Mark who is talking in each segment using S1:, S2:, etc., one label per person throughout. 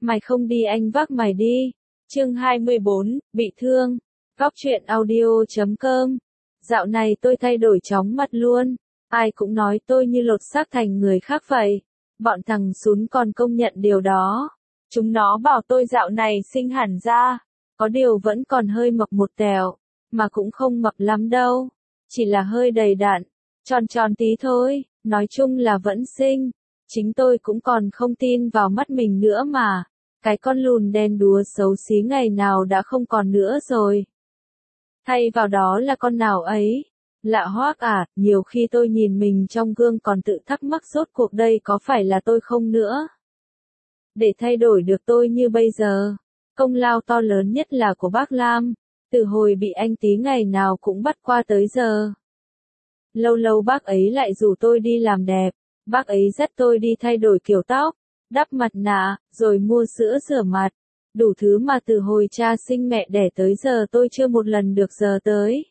S1: Mày không đi anh vác mày đi. Chương 24, bị thương. Góc truyện audio.com. Dạo này tôi thay đổi chóng mặt luôn. Ai cũng nói tôi như lột xác thành người khác vậy. Bọn thằng sún còn công nhận điều đó. Chúng nó bảo tôi dạo này xinh hẳn ra. Có điều vẫn còn hơi mập một tẹo. Mà cũng không mập lắm đâu. Chỉ là hơi đầy đặn. Tròn tròn tí thôi. Nói chung là vẫn xinh. Chính tôi cũng còn không tin vào mắt mình nữa mà. Cái con lùn đen đúa xấu xí ngày nào đã không còn nữa rồi. Thay vào đó là con nào ấy. Lạ hoắc à, nhiều khi tôi nhìn mình trong gương còn tự thắc mắc rốt cuộc đây có phải là tôi không nữa. Để thay đổi được tôi như bây giờ, công lao to lớn nhất là của bác Lam, từ hồi bị anh Tí ngày nào cũng bắt qua tới giờ. Lâu lâu bác ấy lại rủ tôi đi làm đẹp, bác ấy dắt tôi đi thay đổi kiểu tóc, đắp mặt nạ, rồi mua sữa rửa mặt. Đủ thứ mà từ hồi cha sinh mẹ đẻ tới giờ tôi chưa một lần được giờ tới.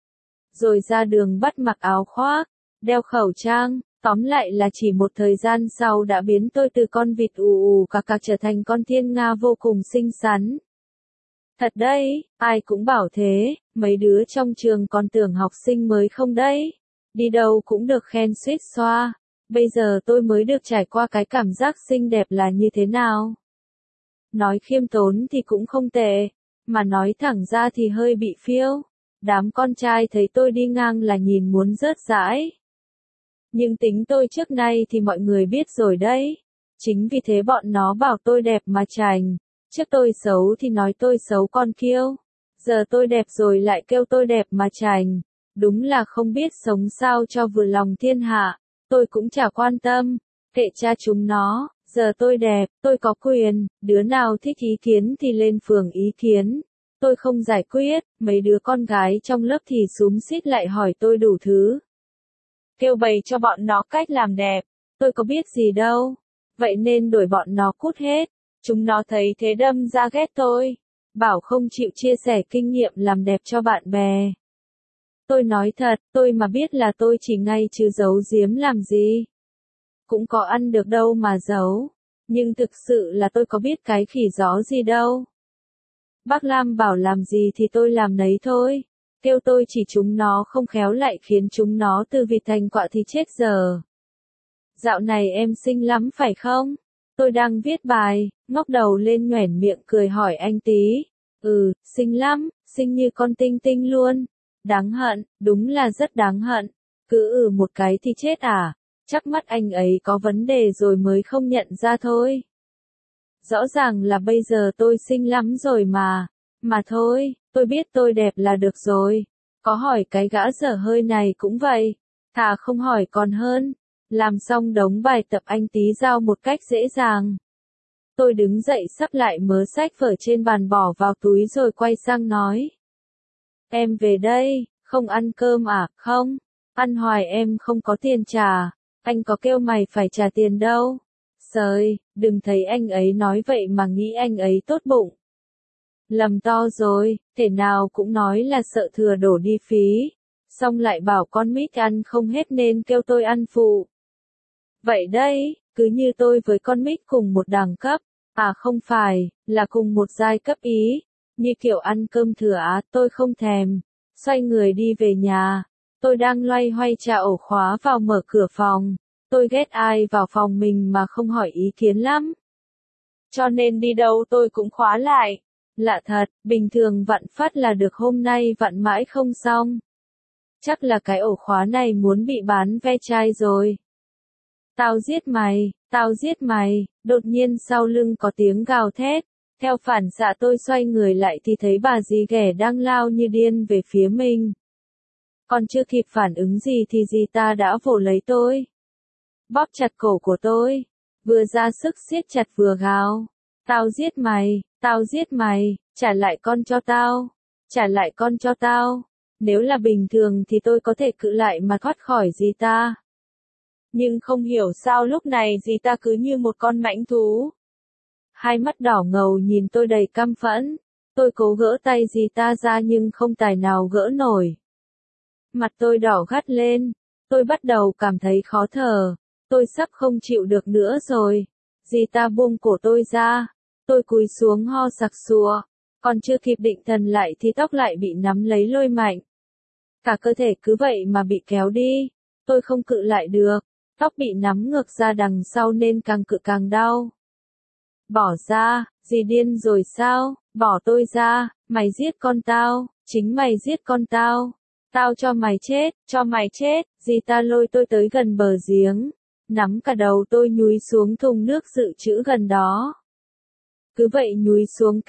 S1: Rồi ra đường bắt mặc áo khoác, đeo khẩu trang, tóm lại là chỉ một thời gian sau đã biến tôi từ con vịt ù ù cà cà trở thành con thiên nga vô cùng xinh xắn. Thật đấy, ai cũng bảo thế, mấy đứa trong trường còn tưởng học sinh mới không đấy. Đi đâu cũng được khen suýt xoa. Bây giờ tôi mới được trải qua cái cảm giác xinh đẹp là như thế nào. Nói khiêm tốn thì cũng không tệ, mà nói thẳng ra thì hơi bị phiêu. Đám con trai thấy tôi đi ngang là nhìn muốn rớt rãi. Nhưng tính tôi trước nay thì mọi người biết rồi đấy. Chính vì thế bọn nó bảo tôi đẹp mà chảnh. Trước tôi xấu thì nói tôi xấu con kiêu. Giờ tôi đẹp rồi lại kêu tôi đẹp mà chảnh. Đúng là không biết sống sao cho vừa lòng thiên hạ. Tôi cũng chả quan tâm. Kệ cha chúng nó. Giờ tôi đẹp, tôi có quyền. Đứa nào thích ý kiến thì lên phường ý kiến. Tôi không giải quyết. Mấy đứa con gái trong lớp thì xúm xít lại hỏi tôi đủ thứ. Kêu bày cho bọn nó cách làm đẹp. Tôi có biết gì đâu. Vậy nên đuổi bọn nó cút hết. Chúng nó thấy thế đâm ra ghét tôi. Bảo không chịu chia sẻ kinh nghiệm làm đẹp cho bạn bè. Tôi nói thật, tôi mà biết là tôi chỉ ngay chứ giấu giếm làm gì. Cũng có ăn được đâu mà giấu. Nhưng thực sự là tôi có biết cái khỉ gió gì đâu. Bác Lam bảo làm gì thì tôi làm nấy thôi. Kêu tôi chỉ chúng nó không khéo lại khiến chúng nó từ vịt thành quạ thì chết giờ. Dạo này em xinh lắm phải không? Tôi đang viết bài, ngóc đầu lên nhoẻn miệng cười hỏi anh Tí. Xinh lắm, xinh như con tinh tinh luôn. Đáng hận, đúng là rất đáng hận. Cứ một cái thì chết à? Chắc mắt anh ấy có vấn đề rồi mới không nhận ra thôi. Rõ ràng là bây giờ tôi xinh lắm rồi mà. Mà thôi, tôi biết tôi đẹp là được rồi. Có hỏi cái gã dở hơi này cũng vậy. Thà không hỏi còn hơn. Làm xong đống bài tập anh Tí giao một cách dễ dàng. Tôi đứng dậy sắp lại mớ sách vở trên bàn bỏ vào túi rồi quay sang nói. Em về đây, không ăn cơm à? Không, ăn hoài em không có tiền trả. Anh có kêu mày phải trả tiền đâu. Sời, đừng thấy anh ấy nói vậy mà nghĩ anh ấy tốt bụng. Lầm to rồi, thể nào cũng nói là sợ thừa đổ đi phí. Xong lại bảo con mít ăn không hết nên kêu tôi ăn phụ. Vậy đấy, cứ như tôi với con mít cùng một đẳng cấp. À không phải, là cùng một giai cấp ý. Như kiểu ăn cơm thừa á, tôi không thèm. Xoay người đi về nhà. Tôi đang loay hoay tra ổ khóa vào mở cửa phòng. Tôi ghét ai vào phòng mình mà không hỏi ý kiến lắm. Cho nên đi đâu tôi cũng khóa lại. Lạ thật, bình thường vặn phát là được hôm nay vặn mãi không xong. Chắc là cái ổ khóa này muốn bị bán ve chai rồi. Tao giết mày, đột nhiên sau lưng có tiếng gào thét. Theo phản xạ tôi xoay người lại thì thấy bà dì ghẻ đang lao như điên về phía mình. Còn chưa kịp phản ứng gì thì dì ta đã vồ lấy tôi. Bóp chặt cổ của tôi. Vừa ra sức siết chặt vừa gào. Tao giết mày, trả lại con cho tao. Trả lại con cho tao. Nếu là bình thường thì tôi có thể cự lại mà thoát khỏi dì ta. Nhưng không hiểu sao lúc này dì ta cứ như một con mãnh thú. Hai mắt đỏ ngầu nhìn tôi đầy căm phẫn. Tôi cố gỡ tay dì ta ra nhưng không tài nào gỡ nổi. Mặt tôi đỏ gắt lên. Tôi bắt đầu cảm thấy khó thở. Tôi sắp không chịu được nữa rồi. Dì ta buông cổ tôi ra. Tôi cúi xuống ho sặc sụa, còn chưa kịp định thần lại thì tóc lại bị nắm lấy lôi mạnh. Cả cơ thể cứ vậy mà bị kéo đi, tôi không cự lại được, tóc bị nắm ngược ra đằng sau nên càng cự càng đau. Bỏ ra, dì điên rồi sao, bỏ tôi ra, mày giết con tao, chính mày giết con tao. Tao cho mày chết, dì ta lôi tôi tới gần bờ giếng, nắm cả đầu tôi nhúi xuống thùng nước dự trữ gần đó. Cứ vậy nhúi xuống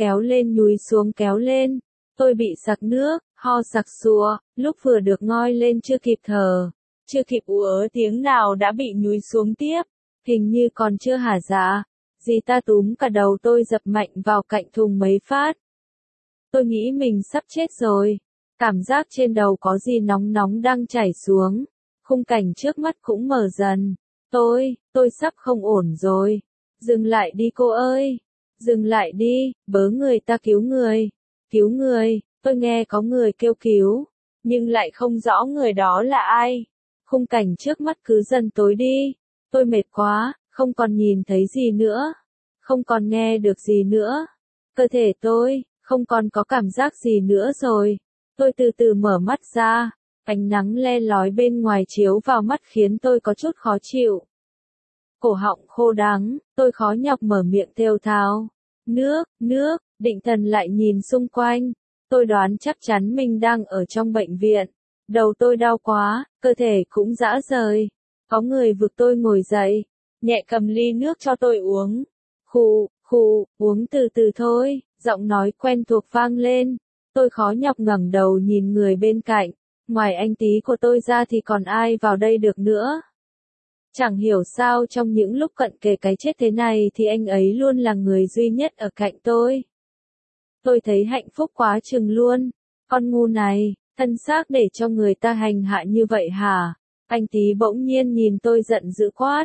S1: kéo lên, tôi bị sặc nước, ho sặc sụa, lúc vừa được ngoi lên chưa kịp thở, chưa kịp ú tiếng nào đã bị nhúi xuống tiếp, hình như còn chưa hả dạ. Dì ta túm cả đầu tôi dập mạnh vào cạnh thùng mấy phát. Tôi nghĩ mình sắp chết rồi. Cảm giác trên đầu có gì nóng nóng đang chảy xuống. Khung cảnh trước mắt cũng mờ dần. Tôi sắp không ổn rồi. Dừng lại đi cô ơi. Dừng lại đi, bớ người ta cứu người. Cứu người, tôi nghe có người kêu cứu. Nhưng lại không rõ người đó là ai. Khung cảnh trước mắt cứ dần tối đi. Tôi mệt quá, không còn nhìn thấy gì nữa. Không còn nghe được gì nữa. Cơ thể tôi, không còn có cảm giác gì nữa rồi. Tôi từ từ mở mắt ra, ánh nắng le lói bên ngoài chiếu vào mắt khiến tôi có chút khó chịu. Cổ họng khô đắng, tôi khó nhọc mở miệng thều thào. Nước, định thần lại nhìn xung quanh. Tôi đoán chắc chắn mình đang ở trong bệnh viện. Đầu tôi đau quá, cơ thể cũng rã rời. Có người vực tôi ngồi dậy, nhẹ cầm ly nước cho tôi uống. Khụ, uống từ từ thôi, giọng nói quen thuộc vang lên. Tôi khó nhọc ngẩng đầu nhìn người bên cạnh, ngoài anh tí của tôi ra thì còn ai vào đây được nữa. Chẳng hiểu sao trong những lúc cận kề cái chết thế này thì anh ấy luôn là người duy nhất ở cạnh tôi. Tôi thấy hạnh phúc quá chừng luôn, con ngu này, thân xác để cho người ta hành hạ như vậy hả? Anh tí bỗng nhiên nhìn tôi giận dữ quát,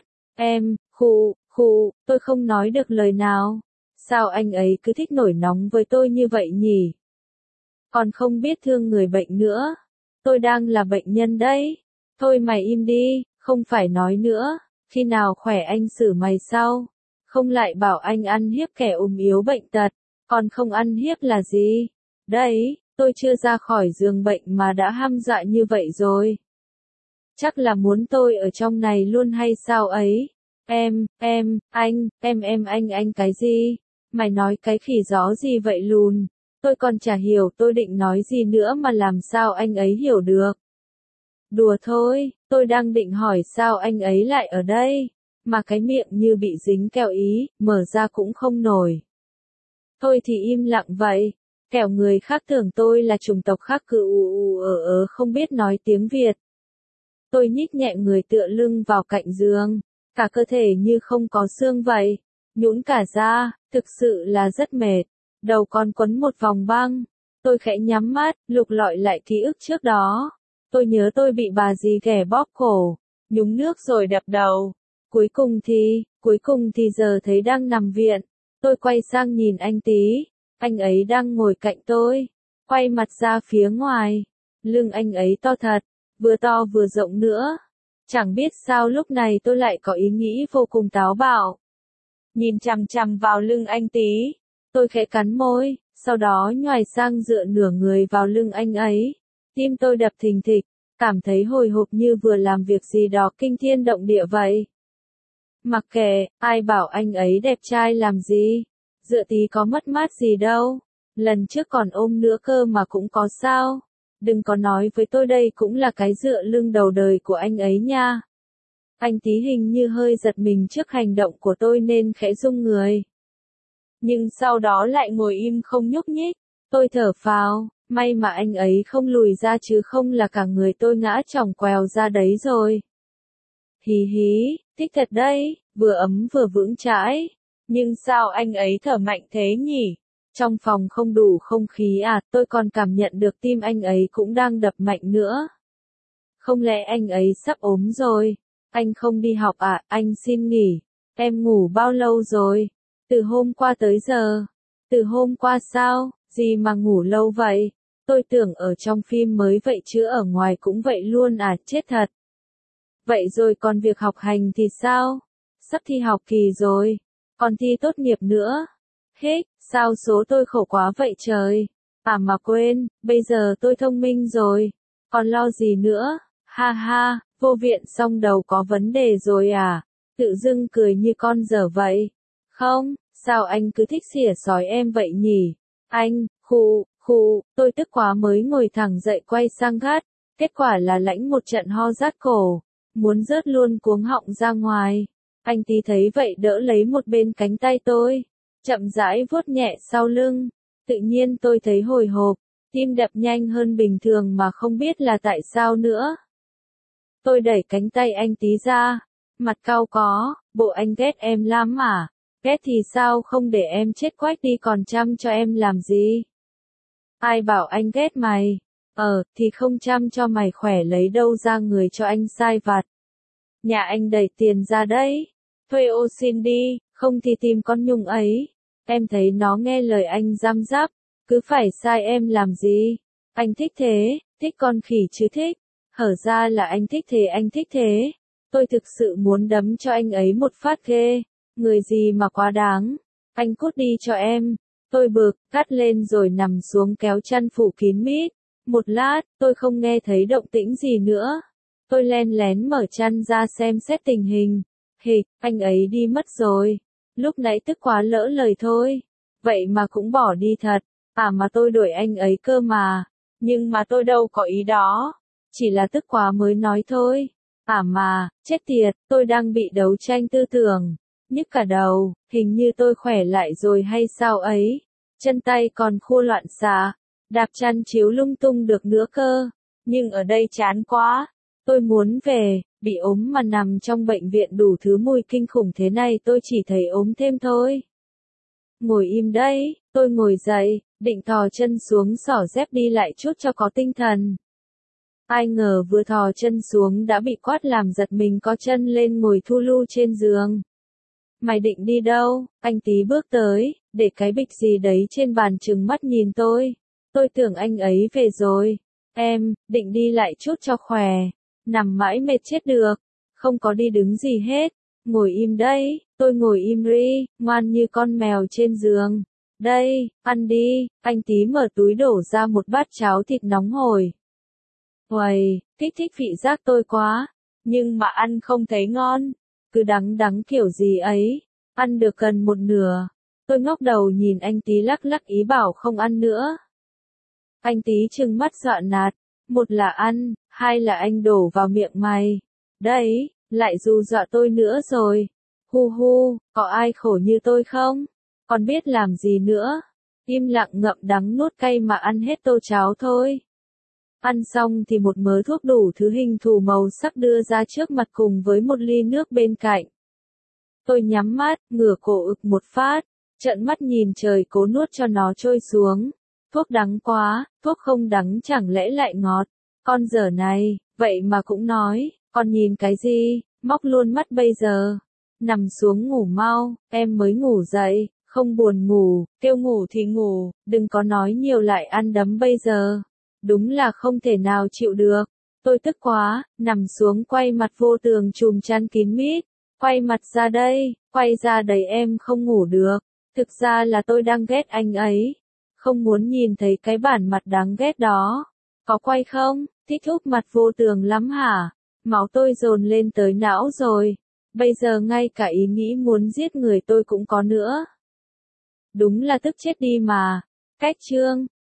S1: tôi không nói được lời nào. Sao anh ấy cứ thích nổi nóng với tôi như vậy nhỉ? Còn không biết thương người bệnh nữa. Tôi đang là bệnh nhân đấy. Thôi mày im đi, không phải nói nữa. Khi nào khỏe anh xử mày sau. Không lại bảo anh ăn hiếp kẻ yếu bệnh tật. Còn không ăn hiếp là gì? Đấy, tôi chưa ra khỏi giường bệnh mà đã hăm dọa như vậy rồi. Chắc là muốn tôi ở trong này luôn hay sao ấy? Anh cái gì? Mày nói cái khỉ gió gì vậy lùn? Tôi còn chả hiểu tôi định nói gì nữa mà làm sao anh ấy hiểu được. Đùa thôi, tôi đang định hỏi sao anh ấy lại ở đây, mà cái miệng như bị dính kẹo ý, mở ra cũng không nổi. Thôi thì im lặng vậy, kẻo người khác tưởng tôi là chủng tộc khác cứ không biết nói tiếng Việt. Tôi nhích nhẹ người tựa lưng vào cạnh giường, cả cơ thể như không có xương vậy, nhũn cả ra, thực sự là rất mệt. Đầu còn quấn một vòng băng. Tôi khẽ nhắm mắt, lục lọi lại ký ức trước đó. Tôi nhớ tôi bị bà dì ghẻ bóp cổ, nhúng nước rồi đập đầu. Cuối cùng thì giờ thấy đang nằm viện. Tôi quay sang nhìn anh tí. Anh ấy đang ngồi cạnh tôi. Quay mặt ra phía ngoài. Lưng anh ấy to thật, vừa to vừa rộng nữa. Chẳng biết sao lúc này tôi lại có ý nghĩ vô cùng táo bạo. Nhìn chằm chằm vào lưng anh tí. Tôi khẽ cắn môi, sau đó nhoài sang dựa nửa người vào lưng anh ấy. Tim tôi đập thình thịch, cảm thấy hồi hộp như vừa làm việc gì đó kinh thiên động địa vậy. Mặc kệ, ai bảo anh ấy đẹp trai làm gì, dựa tí có mất mát gì đâu. Lần trước còn ôm nữa cơ mà cũng có sao. Đừng có nói với tôi đây cũng là cái dựa lưng đầu đời của anh ấy nha. Anh tí hình như hơi giật mình trước hành động của tôi nên khẽ rung người. Nhưng sau đó lại ngồi im không nhúc nhích. Tôi thở phào, may mà anh ấy không lùi ra chứ không là cả người tôi ngã chỏng quèo ra đấy rồi. Hí, thích thật đấy, vừa ấm vừa vững chãi. Nhưng sao anh ấy thở mạnh thế nhỉ? Trong phòng không đủ không khí à, tôi còn cảm nhận được tim anh ấy cũng đang đập mạnh nữa. Không lẽ anh ấy sắp ốm rồi? Anh không đi học à, anh xin nghỉ. Em ngủ bao lâu rồi? Từ hôm qua tới giờ. Từ hôm qua sao? Gì mà ngủ lâu vậy? Tôi tưởng ở trong phim mới vậy chứ ở ngoài cũng vậy luôn à, chết thật. Vậy rồi còn việc học hành thì sao? Sắp thi học kỳ rồi. Còn thi tốt nghiệp nữa. Hích, sao số tôi khổ quá vậy trời? À mà quên, bây giờ tôi thông minh rồi. Còn lo gì nữa? Ha ha, vô viện xong đầu có vấn đề rồi à? Tự dưng cười như con dở vậy. Không, sao anh cứ thích xỉa xói em vậy nhỉ? Anh, khụ, tôi tức quá mới ngồi thẳng dậy quay sang gắt. Kết quả là lãnh một trận ho rát cổ. Muốn rớt luôn cuống họng ra ngoài. Anh tí thấy vậy đỡ lấy một bên cánh tay tôi. Chậm rãi vuốt nhẹ sau lưng. Tự nhiên tôi thấy hồi hộp. Tim đập nhanh hơn bình thường mà không biết là tại sao nữa. Tôi đẩy cánh tay anh tí ra. Mặt cau có, bộ anh ghét em lắm à? Ghét thì sao không để em chết quách đi còn chăm cho em làm gì? Ai bảo anh ghét mày? Thì không chăm cho mày khỏe lấy đâu ra người cho anh sai vặt. Nhà anh đẩy tiền ra đấy. Thuê ô xin đi, không thì tìm con Nhung ấy. Em thấy nó nghe lời anh răm rắp, cứ phải sai em làm gì? Anh thích thế, thích con khỉ chứ thích. Hở ra là anh thích thế. Tôi thực sự muốn đấm cho anh ấy một phát ghê. Người gì mà quá đáng. Anh cút đi cho em. Tôi bực, cắt lên rồi nằm xuống kéo chăn phủ kín mít. Một lát, tôi không nghe thấy động tĩnh gì nữa. Tôi len lén mở chăn ra xem xét tình hình. Hịch, anh ấy đi mất rồi. Lúc nãy tức quá lỡ lời thôi. Vậy mà cũng bỏ đi thật. À mà tôi đuổi anh ấy cơ mà. Nhưng mà tôi đâu có ý đó. Chỉ là tức quá mới nói thôi. À mà, chết tiệt, tôi đang bị đấu tranh tư tưởng. Nhức cả đầu, hình như tôi khỏe lại rồi hay sao ấy. Chân tay còn khô loạn xạ. Đạp chăn chiếu lung tung được nữa cơ. Nhưng ở đây chán quá. Tôi muốn về, bị ốm mà nằm trong bệnh viện đủ thứ mùi kinh khủng thế này tôi chỉ thấy ốm thêm thôi. Ngồi im đấy, tôi ngồi dậy, định thò chân xuống xỏ dép đi lại chút cho có tinh thần. Ai ngờ vừa thò chân xuống đã bị quát làm giật mình co chân lên ngồi thu lu trên giường. Mày định đi đâu? Anh tí bước tới, để cái bịch gì đấy trên bàn trừng mắt nhìn tôi. Tôi tưởng anh ấy về rồi. Em, định đi lại chút cho khỏe. Nằm mãi mệt chết được. Không có đi đứng gì hết. Ngồi im đây, tôi ngồi im ri, ngoan như con mèo trên giường. Đây, ăn đi, anh tí mở túi đổ ra một bát cháo thịt nóng hổi. Uầy, kích thích vị giác tôi quá. Nhưng mà ăn không thấy ngon. Cứ đắng đắng kiểu gì ấy. Ăn được gần một nửa. Tôi ngóc đầu nhìn anh tí lắc lắc ý bảo không ăn nữa. Anh tí trừng mắt dọa nạt. Một là ăn, hai là anh đổ vào miệng mày. Đấy, lại dù dọa tôi nữa rồi. Hu hu, có ai khổ như tôi không? Còn biết làm gì nữa? Im lặng ngậm đắng nuốt cay mà ăn hết tô cháo thôi. Ăn xong thì một mớ thuốc đủ thứ hình thù màu sắc đưa ra trước mặt cùng với một ly nước bên cạnh. Tôi nhắm mắt, ngửa cổ ực một phát, trợn mắt nhìn trời cố nuốt cho nó trôi xuống. Thuốc đắng quá, thuốc không đắng chẳng lẽ lại ngọt. Con dở này, vậy mà cũng nói, con nhìn cái gì, móc luôn mắt bây giờ. Nằm xuống ngủ mau, em mới ngủ dậy, không buồn ngủ, kêu ngủ thì ngủ, đừng có nói nhiều lại ăn đấm bây giờ. Đúng là không thể nào chịu được. Tôi tức quá, nằm xuống quay mặt vô tường chùm chăn kín mít. Quay mặt ra đây, quay ra đấy em không ngủ được. Thực ra là tôi đang ghét anh ấy. Không muốn nhìn thấy cái bản mặt đáng ghét đó. Có quay không? Thích úp mặt vô tường lắm hả? Máu tôi dồn lên tới não rồi. Bây giờ ngay cả ý nghĩ muốn giết người tôi cũng có nữa. Đúng là tức chết đi mà. Cách chương